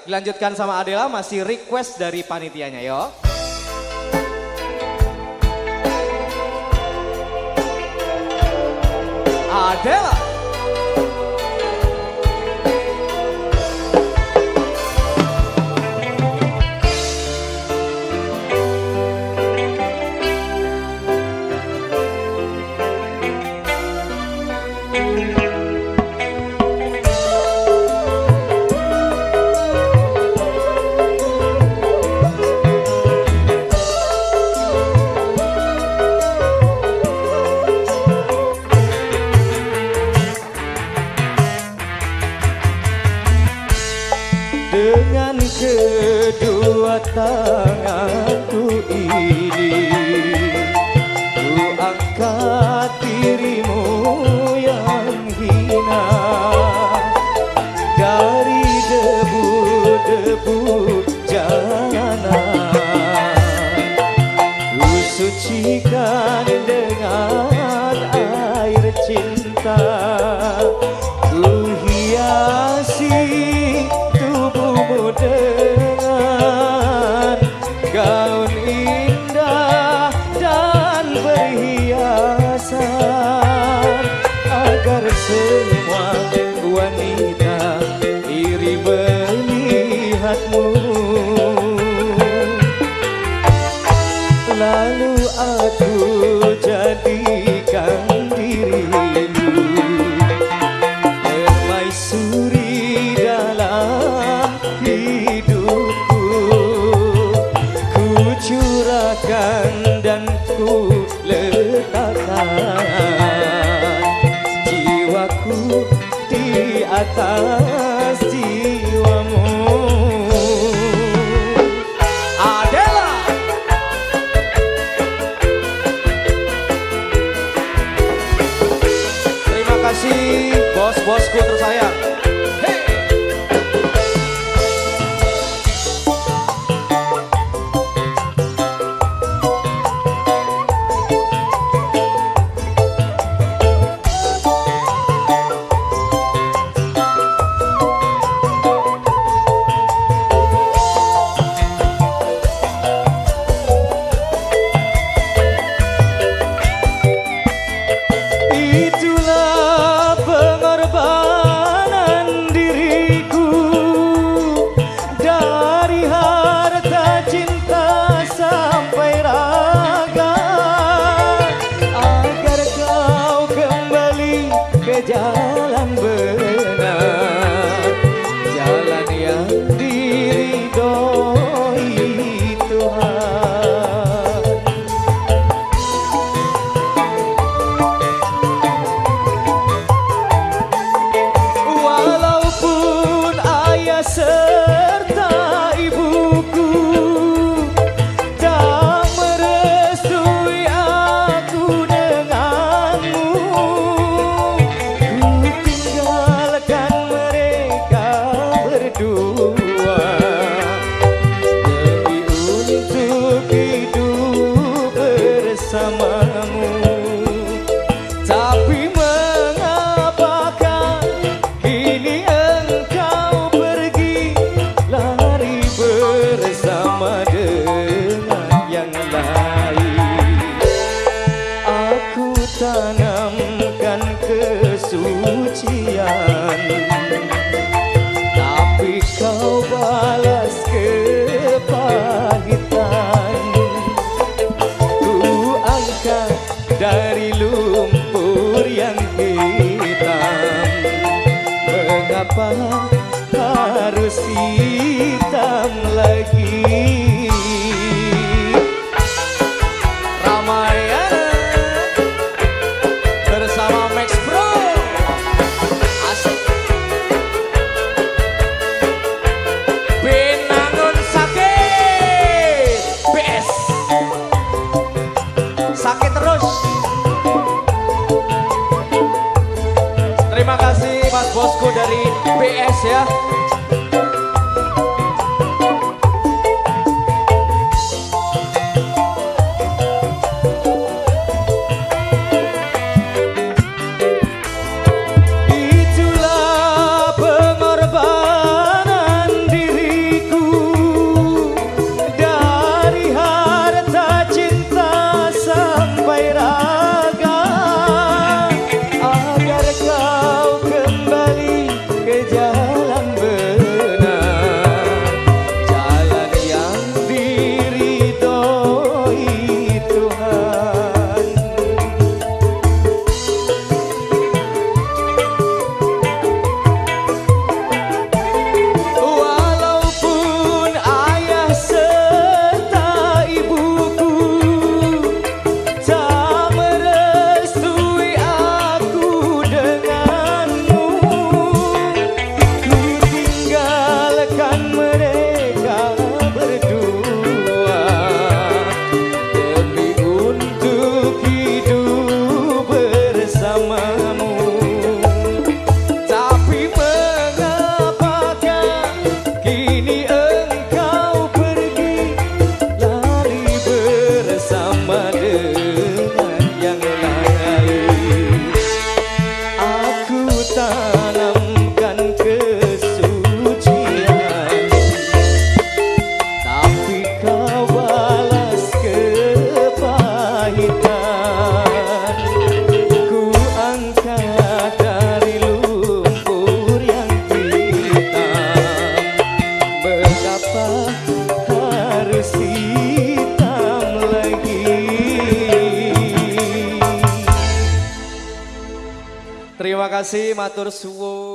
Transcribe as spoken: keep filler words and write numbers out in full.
Dilanjutkan sama Adela, masih request dari panitianya, yo. Adela. Dengan kedua tanganku ini ku angkat dirimu yang hina dari debu-debu jalanan. Ku sucikan dengan air cinta, ku hiasi tubuhmu dengan gaun indah dan perhiasan, agar semua wanita iri melihatmu. Lalu aku jadikan dirimu permaisuri dalam hidupku. Ku curahkan dan ku letakkan jiwaku di atas jiwamu. Adela. Terima kasih bos-bosku tersayang. Hey. Itulah pengorbanan diriku, dari harta cinta sampai raga, agar kau kembali ke jalan benar, jalan yang diridhoi Tuhan. Walaupun ayah serta ibuku tak merestui aku denganmu, ku tinggalkan mereka berdua demi untuk hidup bersamamu. Tapi mengapakah kini engkau pergi, lari bersama dengan yang lain? Aku tanamkan kesucian, tapi kau balas kepahitan. Ku angkat dari lumpur yang hitam, mengapa harus hitam lagi? Ramayana bersama Max Bro. Asik. Binangun sakit B S. Sakit terus. Terima kasih Mas Bosku dari B S ya. Itulah pengorbanan diri mereka berdua demi untuk hidup bersamamu. Tapi mengapakah kini engkau pergi lari bersama dengan yang lain? Aku tanamkan kesucian, tapi kau balas kepahitan. Ku angkat dari lumpur yang hitam, mengapa harus hitam lagi? Terima kasih, matur suwun.